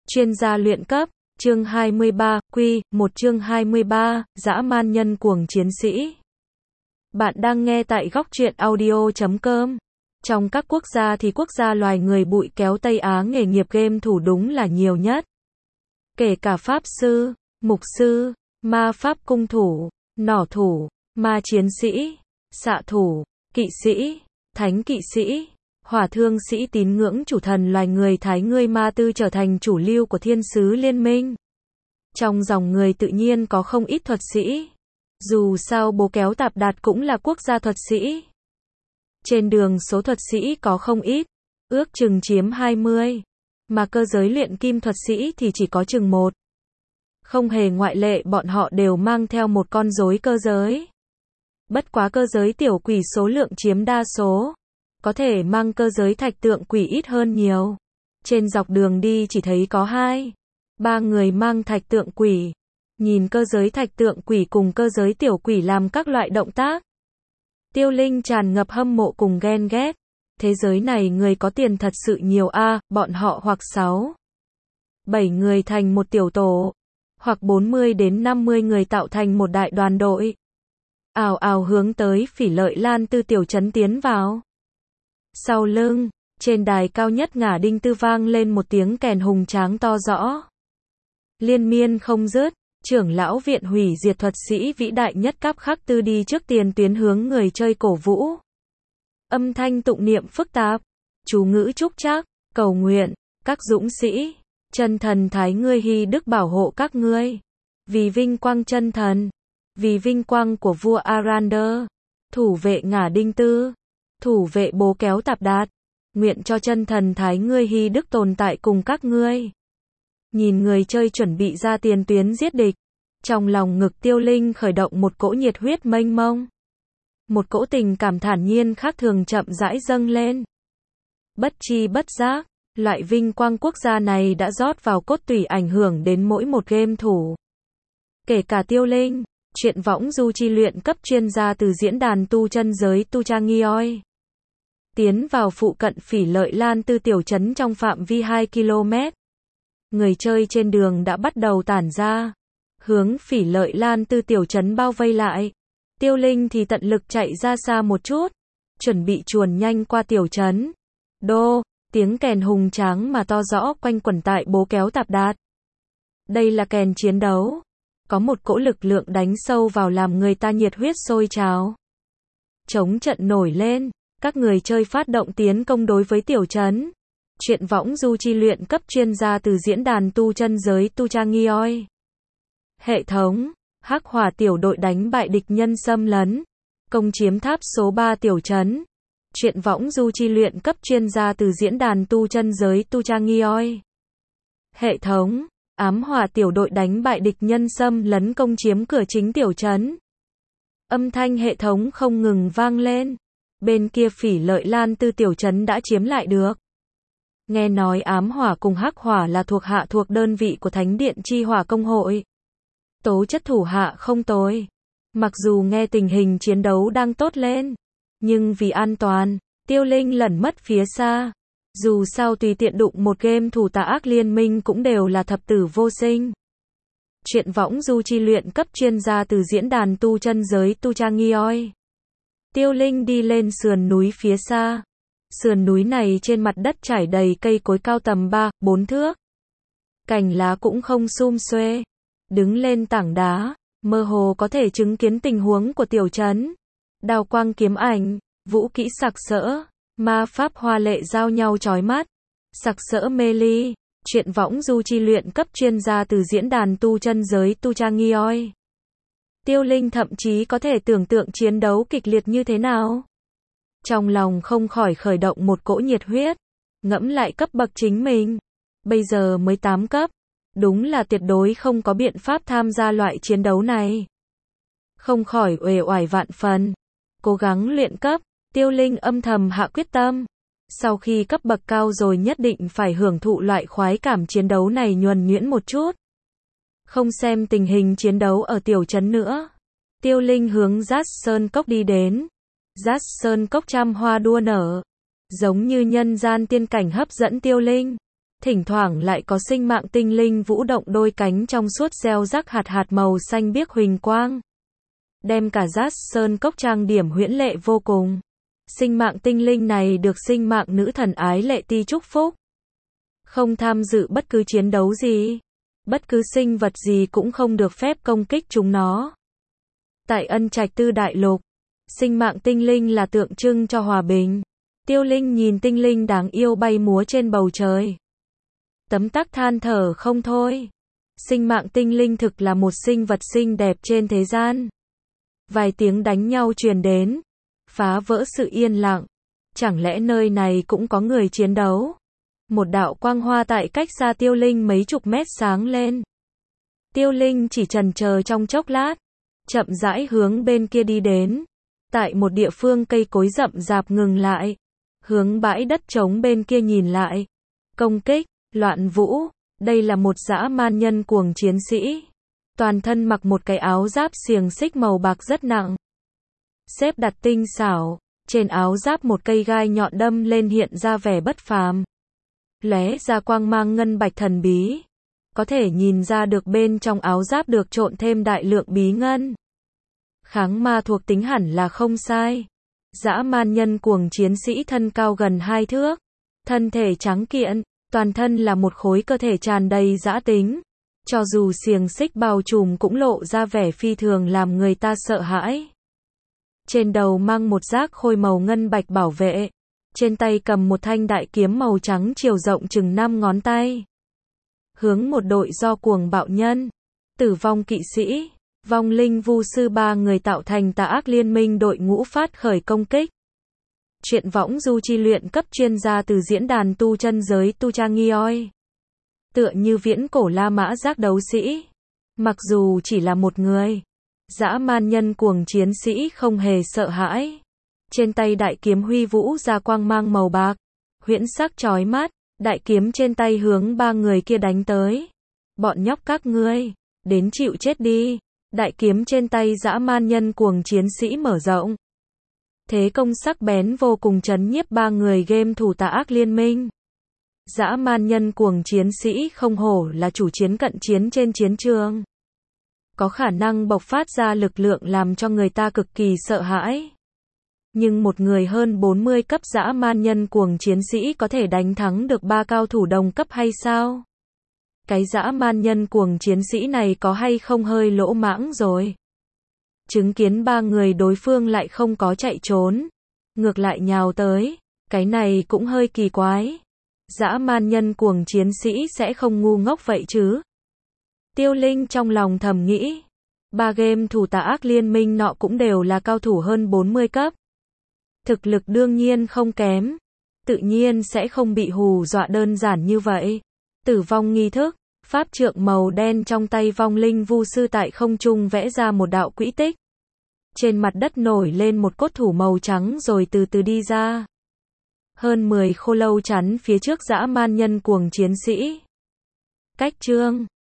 Chuyên gia luyện cấp, chương 23, Q1 chương 23, dã man nhân cuồng chiến sĩ. Bạn đang nghe tại góc truyện audio.com. Trong các quốc gia thì quốc gia loài người bụi kéo Tây Á nghề nghiệp game thủ đúng là nhiều nhất. Kể cả pháp sư, mục sư, ma pháp cung thủ, nỏ thủ, ma chiến sĩ, xạ thủ, kỵ sĩ, thánh kỵ sĩ, hỏa thương sĩ tín ngưỡng chủ thần loài người Thái Ngươi Ma Tư trở thành chủ lưu của thiên sứ liên minh. Trong dòng người tự nhiên có không ít thuật sĩ. Dù sao bố kéo Tạp Đạt cũng là quốc gia thuật sĩ. Trên đường số thuật sĩ có không ít, ước chừng chiếm 20. Mà cơ giới luyện kim thuật sĩ thì chỉ có chừng 1. Không hề ngoại lệ, bọn họ đều mang theo một con rối cơ giới. Bất quá cơ giới tiểu quỷ số lượng chiếm đa số. Có thể mang cơ giới thạch tượng quỷ ít hơn nhiều. Trên dọc đường đi chỉ thấy có 2-3 người mang thạch tượng quỷ. Nhìn cơ giới thạch tượng quỷ cùng cơ giới tiểu quỷ làm các loại động tác. Tiêu Linh tràn ngập hâm mộ cùng ghen ghét. Thế giới này người có tiền thật sự nhiều a, bọn họ hoặc 6-7 người thành một tiểu tổ, hoặc 40 đến 50 người tạo thành một đại đoàn đội. Ào ào hướng tới Phỉ Lợi Lan Tư tiểu trấn tiến vào. Sau lưng, trên đài cao nhất Ngả Đinh Tư vang lên một tiếng kèn hùng tráng to rõ. Liên miên không dứt, trưởng lão viện hủy diệt thuật sĩ vĩ đại nhất Cáp Khắc Tư đi trước tiền tuyến hướng người chơi cổ vũ. Âm thanh tụng niệm phức tạp, chú ngữ chúc trác, cầu nguyện, các dũng sĩ, chân thần Thái Ngươi hy đức bảo hộ các ngươi. Vì vinh quang chân thần, vì vinh quang của vua Arander, thủ vệ Ngả Đinh Tư, thủ vệ bố kéo Tạp Đạt, nguyện cho chân thần Thái Ngươi hy đức tồn tại cùng các ngươi. Nhìn người chơi chuẩn bị ra tiền tuyến giết địch, trong lòng ngực Tiêu Linh khởi động một cỗ nhiệt huyết mênh mông. Một cỗ tình cảm thản nhiên khác thường chậm rãi dâng lên. Bất chi bất giác, loại vinh quang quốc gia này đã rót vào cốt tủy ảnh hưởng đến mỗi một game thủ. Kể cả Tiêu Linh, chuyện võng du chi luyện cấp chuyên gia từ diễn đàn tu chân giới Tu Cha Nghioi. Tiến vào phụ cận Phỉ Lợi Lan Tư tiểu trấn trong phạm vi 2 km. Người chơi trên đường đã bắt đầu tản ra, hướng Phỉ Lợi Lan Tư tiểu trấn bao vây lại. Tiêu Linh thì tận lực chạy ra xa một chút, chuẩn bị chuồn nhanh qua tiểu trấn. Đô, tiếng kèn hùng tráng mà to rõ quanh quẩn tại bố kéo Tạp Đạt. Đây là kèn chiến đấu. Có một cỗ lực lượng đánh sâu vào làm người ta nhiệt huyết sôi trào. Chống trận nổi lên, các người chơi phát động tiến công đối với tiểu trấn. Chuyện võng du chi luyện cấp chuyên gia từ diễn đàn tu chân giới Tu Cha Nghioi. Hệ thống, Hắc Hỏa tiểu đội đánh bại địch nhân xâm lấn, công chiếm tháp số 3 tiểu trấn. Chuyện võng du chi luyện cấp chuyên gia từ diễn đàn tu chân giới Tu Cha Nghioi. Hệ thống, Ám Hỏa tiểu đội đánh bại địch nhân xâm lấn công chiếm cửa chính tiểu trấn. Âm thanh hệ thống không ngừng vang lên. Bên kia Phỉ Lợi Lan Tư tiểu trấn đã chiếm lại được. Nghe nói Ám Hỏa cùng Hắc Hỏa là thuộc hạ thuộc đơn vị của Thánh Điện Chi Hỏa Công hội. Tố chất thủ hạ không tồi. Mặc dù nghe tình hình chiến đấu đang tốt lên, nhưng vì an toàn, Tiêu Linh lẩn mất phía xa. Dù sao tùy tiện đụng một game thủ tà ác liên minh cũng đều là thập tử vô sinh. Chuyện võng du chi luyện cấp chuyên gia từ diễn đàn tu chân giới Tu Cha Nghioi. Tiêu Linh đi lên sườn núi phía xa. Sườn núi này trên mặt đất trải đầy cây cối cao tầm 3-4 thước. Cành lá cũng không sum xuê. Đứng lên tảng đá, mơ hồ có thể chứng kiến tình huống của tiểu trấn. Đao quang kiếm ảnh, vũ kỹ sặc sỡ, ma pháp hoa lệ giao nhau chói mắt. Sặc sỡ mê ly, chuyện võng du chi luyện cấp chuyên gia từ diễn đàn tu chân giới Tu Cha Nghioi. Tiêu Linh thậm chí có thể tưởng tượng chiến đấu kịch liệt như thế nào. Trong lòng không khỏi khởi động một cỗ nhiệt huyết, ngẫm lại cấp bậc chính mình. Bây giờ mới 8 cấp, đúng là tuyệt đối không có biện pháp tham gia loại chiến đấu này. Không khỏi uể oải vạn phần. Cố gắng luyện cấp, Tiêu Linh âm thầm hạ quyết tâm. Sau khi cấp bậc cao rồi nhất định phải hưởng thụ loại khoái cảm chiến đấu này nhuần nhuyễn một chút. Không xem tình hình chiến đấu ở tiểu trấn nữa. Tiêu Linh hướng Giác Sơn Cốc đi đến. Giác Sơn Cốc trăm hoa đua nở, giống như nhân gian tiên cảnh hấp dẫn Tiêu Linh. Thỉnh thoảng lại có sinh mạng tinh linh vũ động đôi cánh trong suốt gieo rắc hạt hạt màu xanh biếc huỳnh quang. Đem cả Dát Sơn Cốc trang điểm huyễn lệ vô cùng. Sinh mạng tinh linh này được sinh mạng nữ thần Ái Lệ Ti chúc phúc. Không tham dự bất cứ chiến đấu gì. Bất cứ sinh vật gì cũng không được phép công kích chúng nó. Tại Ân Trạch Tư Đại Lục, sinh mạng tinh linh là tượng trưng cho hòa bình. Tiêu Linh nhìn tinh linh đáng yêu bay múa trên bầu trời. Tấm tắc than thở không thôi. Sinh mạng tinh linh thực là một sinh vật xinh đẹp trên thế gian. Vài tiếng đánh nhau truyền đến, phá vỡ sự yên lặng. Chẳng lẽ nơi này cũng có người chiến đấu? Một đạo quang hoa tại cách xa Tiêu Linh mấy chục mét sáng lên. Tiêu Linh chỉ chần chờ trong chốc lát, chậm rãi hướng bên kia đi đến. Tại một địa phương cây cối rậm rạp ngừng lại, hướng bãi đất trống bên kia nhìn lại. Công kích, loạn vũ, đây là một dã man nhân cuồng chiến sĩ. Toàn thân mặc một cái áo giáp xiềng xích màu bạc rất nặng. Xếp đặt tinh xảo, trên áo giáp một cây gai nhọn đâm lên hiện ra vẻ bất phàm. Lóe ra quang mang ngân bạch thần bí. Có thể nhìn ra được bên trong áo giáp được trộn thêm đại lượng bí ngân. Kháng ma thuộc tính hẳn là không sai. Dã man nhân cuồng chiến sĩ thân cao gần 2 thước. Thân thể trắng kiện, toàn thân là một khối cơ thể tràn đầy dã tính. Cho dù xiềng xích bao trùm cũng lộ ra vẻ phi thường làm người ta sợ hãi. Trên đầu mang một giác khôi màu ngân bạch bảo vệ. Trên tay cầm một thanh đại kiếm màu trắng chiều rộng chừng 5 ngón tay. Hướng một đội do cuồng bạo nhân, tử vong kỵ sĩ, vong linh vu sư 3 người tạo thành tà ác liên minh đội ngũ phát khởi công kích. Truyện võng du chi luyện cấp chuyên gia từ diễn đàn tu chân giới Tu Trang Nghioi. Tựa như viễn cổ La Mã giác đấu sĩ. Mặc dù chỉ là một người, dã man nhân cuồng chiến sĩ không hề sợ hãi. Trên tay đại kiếm huy vũ ra quang mang màu bạc, huyễn sắc chói mắt, đại kiếm trên tay hướng 3 người kia đánh tới. Bọn nhóc các ngươi, đến chịu chết đi. Đại kiếm trên tay dã man nhân cuồng chiến sĩ mở rộng. Thế công sắc bén vô cùng chấn nhiếp 3 người game thủ tà ác liên minh. Dã man nhân cuồng chiến sĩ không hổ là chủ chiến cận chiến trên chiến trường. Có khả năng bộc phát ra lực lượng làm cho người ta cực kỳ sợ hãi. Nhưng một người hơn 40 cấp dã man nhân cuồng chiến sĩ có thể đánh thắng được 3 cao thủ đồng cấp hay sao? Cái dã man nhân cuồng chiến sĩ này có hay không hơi lỗ mãng rồi? Chứng kiến 3 người đối phương lại không có chạy trốn, ngược lại nhào tới, cái này cũng hơi kỳ quái. Dã man nhân cuồng chiến sĩ sẽ không ngu ngốc vậy chứ? Tiêu Linh trong lòng thầm nghĩ, 3 game thủ tà ác liên minh nọ cũng đều là cao thủ hơn 40 cấp. Thực lực đương nhiên không kém, tự nhiên sẽ không bị hù dọa đơn giản như vậy. Tử vong nghi thức, pháp trượng màu đen trong tay vong linh vu sư tại không trung vẽ ra một đạo quỹ tích. Trên mặt đất nổi lên một cốt thủ màu trắng rồi từ từ đi ra. Hơn 10 khô lâu chắn phía trước dã man nhân cuồng chiến sĩ. Cách chương